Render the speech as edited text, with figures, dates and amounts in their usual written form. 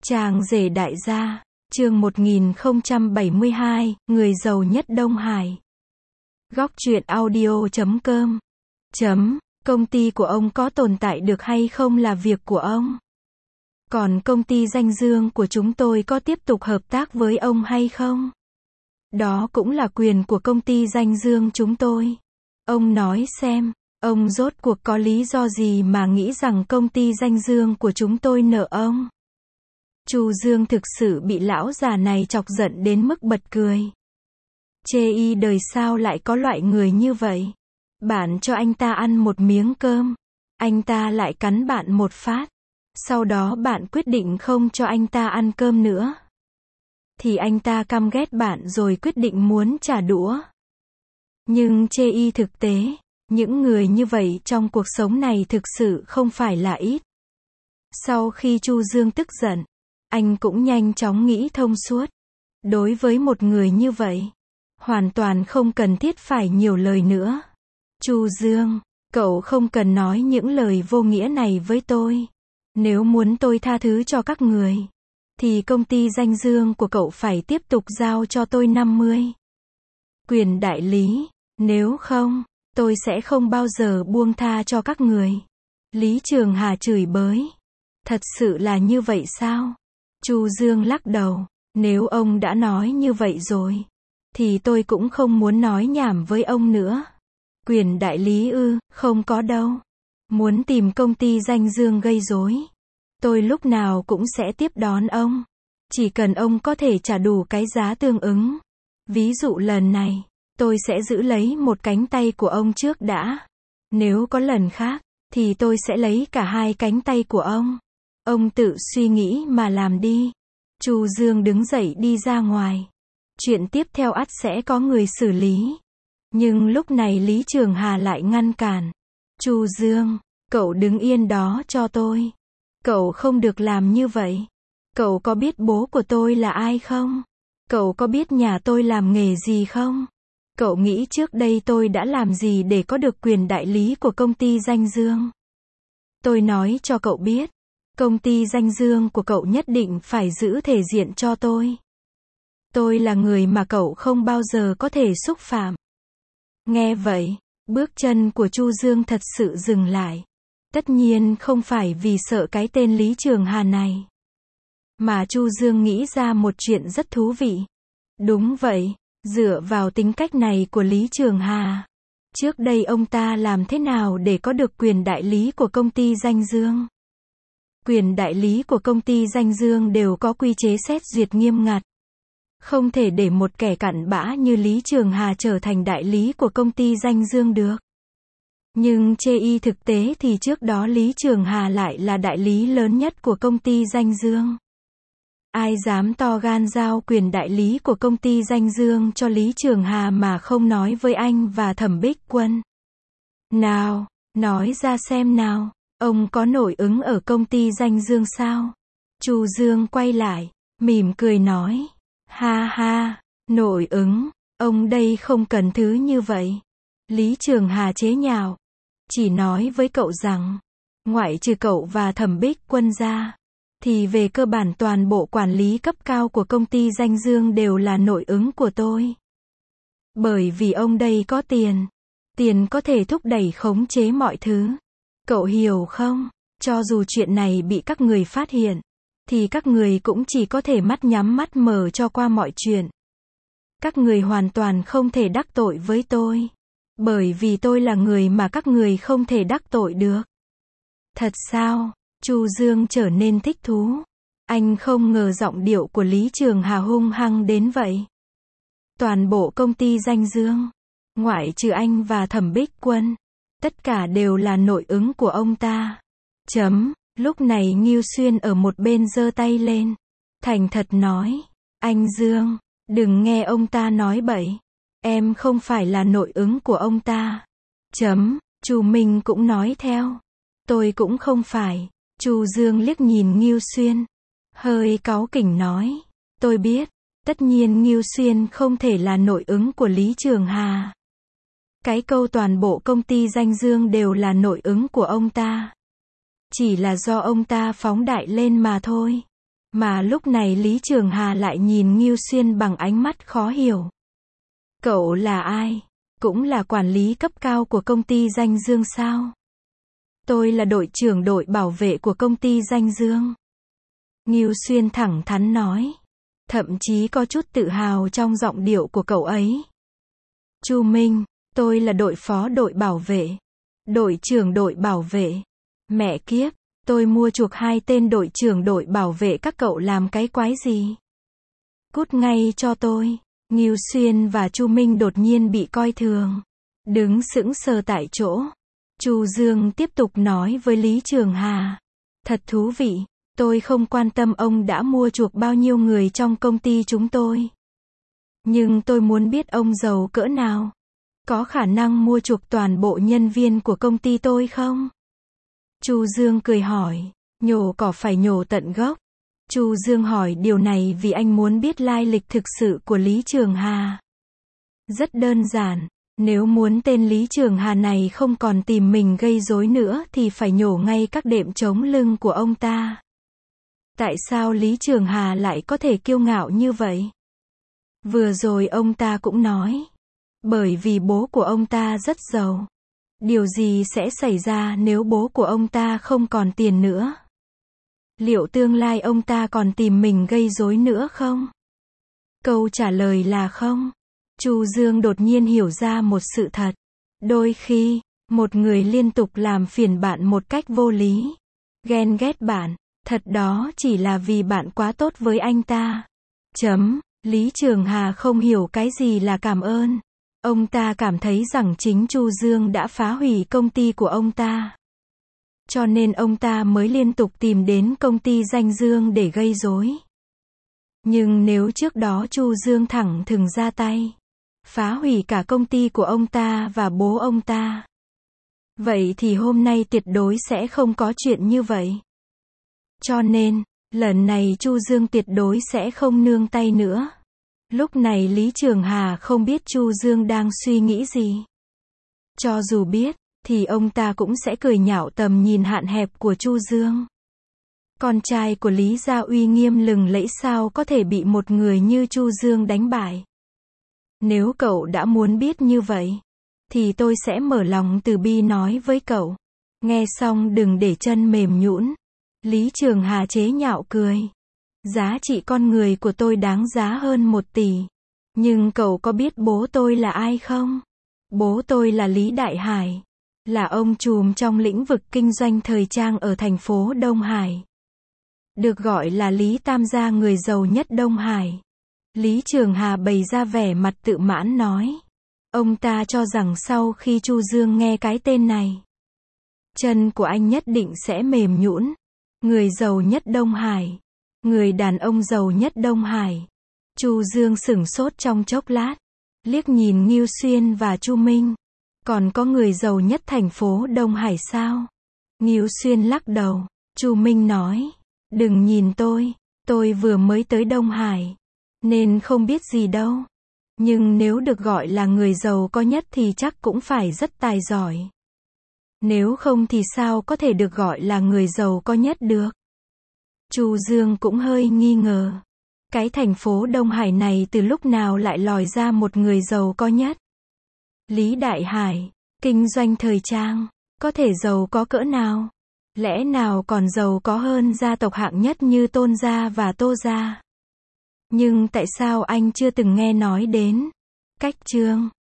Chàng rể đại gia, chương 1072, người giàu nhất Đông Hải. Góc truyện audio.com. Công ty của ông có tồn tại được hay không là việc của ông. Còn công ty danh dương của chúng tôi có tiếp tục hợp tác với ông hay không? Đó cũng là quyền của công ty danh dương chúng tôi. Ông nói xem, ông rốt cuộc có lý do gì mà nghĩ rằng công ty danh dương của chúng tôi nợ ông? Chu Dương thực sự bị lão già này chọc giận đến mức bật cười. Chê y đời sao lại có loại người như vậy. Bạn cho anh ta ăn một miếng cơm, anh ta lại cắn bạn một phát. Sau đó bạn quyết định không cho anh ta ăn cơm nữa. Thì anh ta căm ghét bạn rồi quyết định muốn trả đũa. Nhưng chê y thực tế, những người như vậy trong cuộc sống này thực sự không phải là ít. Sau khi Chu Dương tức giận, anh cũng nhanh chóng nghĩ thông suốt. Đối với một người như vậy, hoàn toàn không cần thiết phải nhiều lời nữa. Chu Dương, cậu không cần nói những lời vô nghĩa này với tôi. Nếu muốn tôi tha thứ cho các người, thì công ty danh dương của cậu phải tiếp tục giao cho tôi 50 quyền đại lý. Nếu không, tôi sẽ không bao giờ buông tha cho các người. Lý Trường Hà chửi bới. Thật sự là như vậy sao? Chu Dương lắc đầu. Nếu ông đã nói như vậy rồi, thì tôi cũng không muốn nói nhảm với ông nữa. Quyền đại lý ư? Không có đâu. Muốn tìm công ty danh dương gây rối, tôi lúc nào cũng sẽ tiếp đón ông. Chỉ cần ông có thể trả đủ cái giá tương ứng. Ví dụ lần này, tôi sẽ giữ lấy một cánh tay của ông trước đã. Nếu có lần khác, thì tôi sẽ lấy cả hai cánh tay của ông. Ông tự suy nghĩ mà làm đi. Chu Dương đứng dậy đi ra ngoài. Chuyện tiếp theo ắt sẽ có người xử lý. Nhưng lúc này Lý Trường Hà lại ngăn cản. Chu Dương, cậu đứng yên đó cho tôi. Cậu không được làm như vậy. Cậu có biết bố của tôi là ai không? Cậu có biết nhà tôi làm nghề gì không? Cậu nghĩ trước đây tôi đã làm gì để có được quyền đại lý của công ty danh dương? Tôi nói cho cậu biết, công ty danh dương của cậu nhất định phải giữ thể diện cho tôi. Tôi là người mà cậu không bao giờ có thể xúc phạm. Nghe vậy, bước chân của Chu Dương thật sự dừng lại. Tất nhiên không phải vì sợ cái tên Lý Trường Hà này, mà Chu Dương nghĩ ra một chuyện rất thú vị. Đúng vậy, dựa vào tính cách này của Lý Trường Hà, trước đây ông ta làm thế nào để có được quyền đại lý của công ty danh dương? Quyền đại lý của công ty danh dương đều có quy chế xét duyệt nghiêm ngặt. Không thể để một kẻ cặn bã như Lý Trường Hà trở thành đại lý của công ty danh dương được. Nhưng chê y thực tế thì trước đó Lý Trường Hà lại là đại lý lớn nhất của công ty danh dương. Ai dám to gan giao quyền đại lý của công ty danh dương cho Lý Trường Hà mà không nói với anh và Thẩm Bích Quân? Nào, nói ra xem nào, ông có nội ứng ở công ty danh dương sao? Chu Dương quay lại, mỉm cười nói. Ha ha, nội ứng, ông đây không cần thứ như vậy. Lý Trường Hà chế nhạo. Chỉ nói với cậu rằng, ngoại trừ cậu và Thẩm Bích Quân ra, thì về cơ bản toàn bộ quản lý cấp cao của công ty danh dương đều là nội ứng của tôi. Bởi vì ông đây có tiền. Tiền có thể thúc đẩy khống chế mọi thứ. Cậu hiểu không? Cho dù chuyện này bị các người phát hiện, thì các người cũng chỉ có thể mắt nhắm mắt mở cho qua mọi chuyện. Các người hoàn toàn không thể đắc tội với tôi. Bởi vì tôi là người mà các người không thể đắc tội được. Thật sao? Chu Dương trở nên thích thú. Anh không ngờ giọng điệu của Lý Trường Hà hung hăng đến vậy. Toàn bộ công ty danh dương, ngoại trừ anh và Thẩm Bích Quân, tất cả đều là nội ứng của ông ta. Lúc này Ngưu Xuyên ở một bên giơ tay lên, thành thật nói. Anh Dương, đừng nghe ông ta nói bậy. Em không phải là nội ứng của ông ta. Chu Minh cũng nói theo. Tôi cũng không phải. Chu Dương liếc nhìn Ngưu Xuyên, hơi cáu kỉnh nói. Tôi biết, tất nhiên Ngưu Xuyên không thể là nội ứng của Lý Trường Hà. Cái câu toàn bộ công ty danh dương đều là nội ứng của ông ta, chỉ là do ông ta phóng đại lên mà thôi. Mà lúc này Lý Trường Hà lại nhìn Ngưu Xuyên bằng ánh mắt khó hiểu. Cậu là ai? Cũng là quản lý cấp cao của công ty Danh Dương sao? Tôi là đội trưởng đội bảo vệ của công ty Danh Dương. Ngưu Xuyên thẳng thắn nói. Thậm chí có chút tự hào trong giọng điệu của cậu ấy. Chu Minh, tôi là đội phó đội bảo vệ. Đội trưởng đội bảo vệ. Mẹ kiếp, tôi mua chuộc hai tên đội trưởng đội bảo vệ các cậu làm cái quái gì? Cút ngay cho tôi. Ngưu Xuyên và Chu Minh đột nhiên bị coi thường. Đứng sững sờ tại chỗ. Chu Dương tiếp tục nói với Lý Trường Hà. Thật thú vị, tôi không quan tâm ông đã mua chuộc bao nhiêu người trong công ty chúng tôi. Nhưng tôi muốn biết ông giàu cỡ nào. Có khả năng mua chuộc toàn bộ nhân viên của công ty tôi không? Chu Dương cười hỏi, nhổ cỏ phải nhổ tận gốc. Chu Dương hỏi điều này vì anh muốn biết lai lịch thực sự của Lý Trường Hà. Rất đơn giản, nếu muốn tên Lý Trường Hà này không còn tìm mình gây rối nữa thì phải nhổ ngay các đệm chống lưng của ông ta. Tại sao Lý Trường Hà lại có thể kiêu ngạo như vậy? Vừa rồi ông ta cũng nói. Bởi vì bố của ông ta rất giàu. Điều gì sẽ xảy ra nếu bố của ông ta không còn tiền nữa? Liệu tương lai ông ta còn tìm mình gây rối nữa không? Câu trả lời là không. Chu Dương đột nhiên hiểu ra một sự thật. Đôi khi, một người liên tục làm phiền bạn một cách vô lý, ghen ghét bạn, thật đó chỉ là vì bạn quá tốt với anh ta. Lý Trường Hà không hiểu cái gì là cảm ơn. Ông ta cảm thấy rằng chính Chu Dương đã phá hủy công ty của ông ta. Cho nên ông ta mới liên tục tìm đến công ty Danh Dương để gây rối. Nhưng nếu trước đó Chu Dương thẳng thừng ra tay, phá hủy cả công ty của ông ta và bố ông ta, vậy thì hôm nay tuyệt đối sẽ không có chuyện như vậy. Cho nên, lần này Chu Dương tuyệt đối sẽ không nương tay nữa. Lúc này Lý Trường Hà không biết Chu Dương đang suy nghĩ gì. Cho dù biết, thì ông ta cũng sẽ cười nhạo tầm nhìn hạn hẹp của Chu Dương. Con trai của Lý gia uy nghiêm lừng lẫy sao có thể bị một người như Chu Dương đánh bại. Nếu cậu đã muốn biết như vậy, thì tôi sẽ mở lòng từ bi nói với cậu. Nghe xong đừng để chân mềm nhũn. Lý Trường Hà chế nhạo cười. Giá trị con người của tôi đáng giá hơn 1 tỷ. Nhưng cậu có biết bố tôi là ai không? Bố tôi là Lý Đại Hải. Là ông trùm trong lĩnh vực kinh doanh thời trang ở thành phố Đông Hải. Được gọi là Lý Tam gia, người giàu nhất Đông Hải. Lý Trường Hà bày ra vẻ mặt tự mãn nói. Ông ta cho rằng sau khi Chu Dương nghe cái tên này, chân của anh nhất định sẽ mềm nhũn. Người giàu nhất Đông Hải. Người đàn ông giàu nhất Đông Hải. Chu Dương sửng sốt trong chốc lát. Liếc nhìn Ngưu Xuyên và Chu Minh. Còn có người giàu nhất thành phố Đông Hải sao? Ngưu Xuyên lắc đầu. Chu Minh nói. Đừng nhìn tôi vừa mới tới Đông Hải. Nên không biết gì đâu. Nhưng nếu được gọi là người giàu có nhất thì chắc cũng phải rất tài giỏi. Nếu không thì sao có thể được gọi là người giàu có nhất được? Chu Dương cũng hơi nghi ngờ. Cái thành phố Đông Hải này từ lúc nào lại lòi ra một người giàu có nhất? Lý Đại Hải, kinh doanh thời trang, có thể giàu có cỡ nào? Lẽ nào còn giàu có hơn gia tộc hạng nhất như Tôn gia và Tô gia? Nhưng tại sao anh chưa từng nghe nói đến Cách Trương?